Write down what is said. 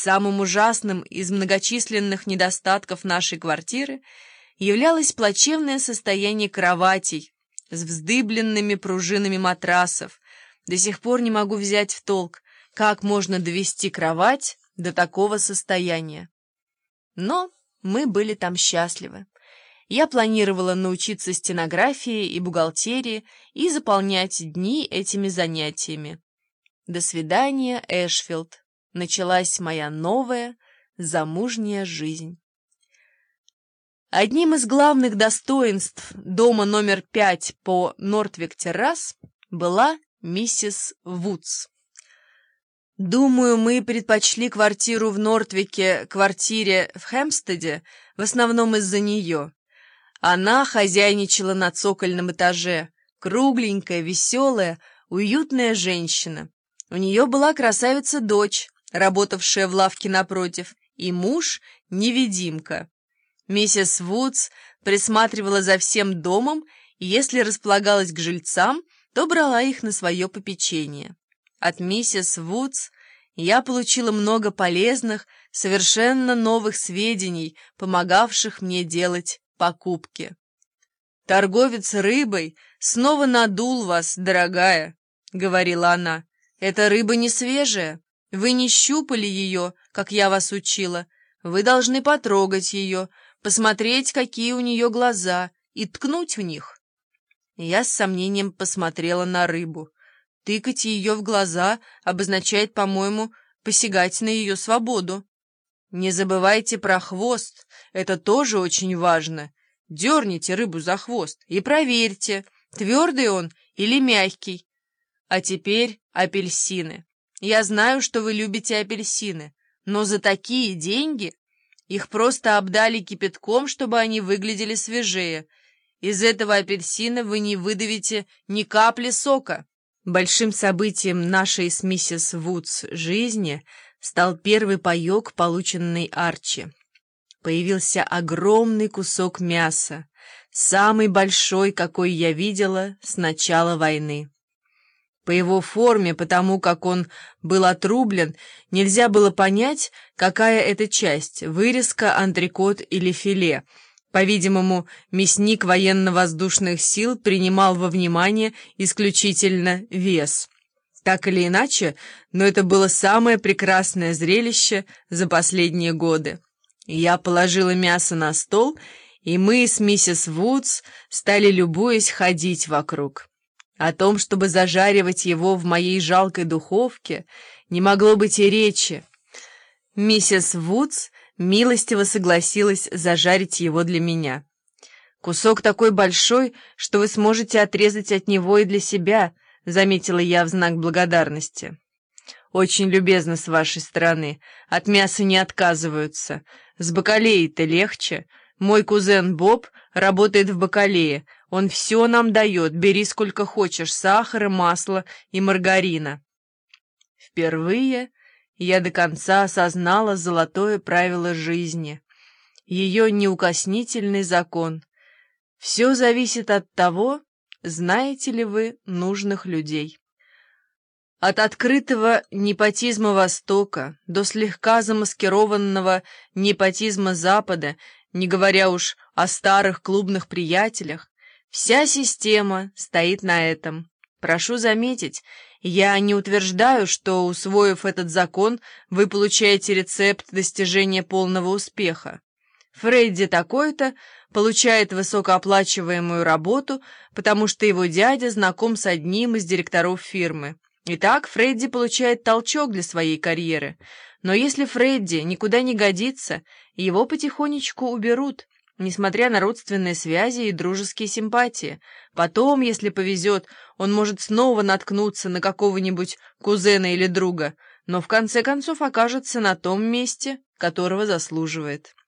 Самым ужасным из многочисленных недостатков нашей квартиры являлось плачевное состояние кроватей с вздыбленными пружинами матрасов. До сих пор не могу взять в толк, как можно довести кровать до такого состояния. Но мы были там счастливы. Я планировала научиться стенографии и бухгалтерии и заполнять дни этими занятиями. До свидания, Эшфилд. Началась моя новая замужняя жизнь. Одним из главных достоинств дома номер 5 по Нортвик-террас была миссис Вудс. Думаю, мы предпочли квартиру в Нортвике квартире в Хэмпстеде в основном из-за нее. Она хозяйничала на цокольном этаже, кругленькая, веселая, уютная женщина. У нее была красавица-дочь, работавшая в лавке напротив, и муж-невидимка. Миссис Вудс присматривала за всем домом, и если располагалась к жильцам, то брала их на свое попечение. От миссис Вудс я получила много полезных, совершенно новых сведений, помогавших мне делать покупки. «Торговец рыбой снова надул вас, дорогая», — говорила она. «Эта рыба не свежая. Вы не щупали ее, как я вас учила. Вы должны потрогать ее, посмотреть, какие у нее глаза, и ткнуть в них». Я с сомнением посмотрела на рыбу. Тыкать ее в глаза обозначает, по-моему, посягать на ее свободу. Не забывайте про хвост, это тоже очень важно. Дерните рыбу за хвост и проверьте, твердый он или мягкий. А теперь апельсины. Я знаю, что вы любите апельсины, но за такие деньги их просто обдали кипятком, чтобы они выглядели свежее. Из этого апельсина вы не выдавите ни капли сока. Большим событием нашей с миссис Вудс жизни стал первый паёк, полученный Арчи. Появился огромный кусок мяса, самый большой, какой я видела с начала войны. По его форме, потому как он был отрублен, нельзя было понять, какая это часть — вырезка, антрекот или филе. По-видимому, мясник военно-воздушных сил принимал во внимание исключительно вес. Так или иначе, но это было самое прекрасное зрелище за последние годы. Я положила мясо на стол, и мы с миссис Вудс стали, любуясь, ходить вокруг. О том, чтобы зажаривать его в моей жалкой духовке, не могло быть и речи. Миссис Вудс милостиво согласилась зажарить его для меня. «Кусок такой большой, что вы сможете отрезать от него и для себя», — заметила я в знак благодарности. «Очень любезно с вашей стороны. От мяса не отказываются. С бакалеей-то легче. Мой кузен Боб работает в бакалее. Он все нам дает. Бери сколько хочешь: сахара, масла и маргарина». Впервые я до конца осознала золотое правило жизни, ее неукоснительный закон. Все зависит от того, знаете ли вы нужных людей. От открытого непотизма Востока до слегка замаскированного непотизма Запада, не говоря уж о старых клубных приятелях, вся система стоит на этом. Прошу заметить, я не утверждаю, что, усвоив этот закон, вы получаете рецепт достижения полного успеха. Фредди такой-то получает высокооплачиваемую работу, потому что его дядя знаком с одним из директоров фирмы. Итак, Фредди получает толчок для своей карьеры. Но если Фредди никуда не годится, его потихонечку уберут, несмотря на родственные связи и дружеские симпатии. Потом, если повезет, он может снова наткнуться на какого-нибудь кузена или друга, но в конце концов окажется на том месте, которого заслуживает.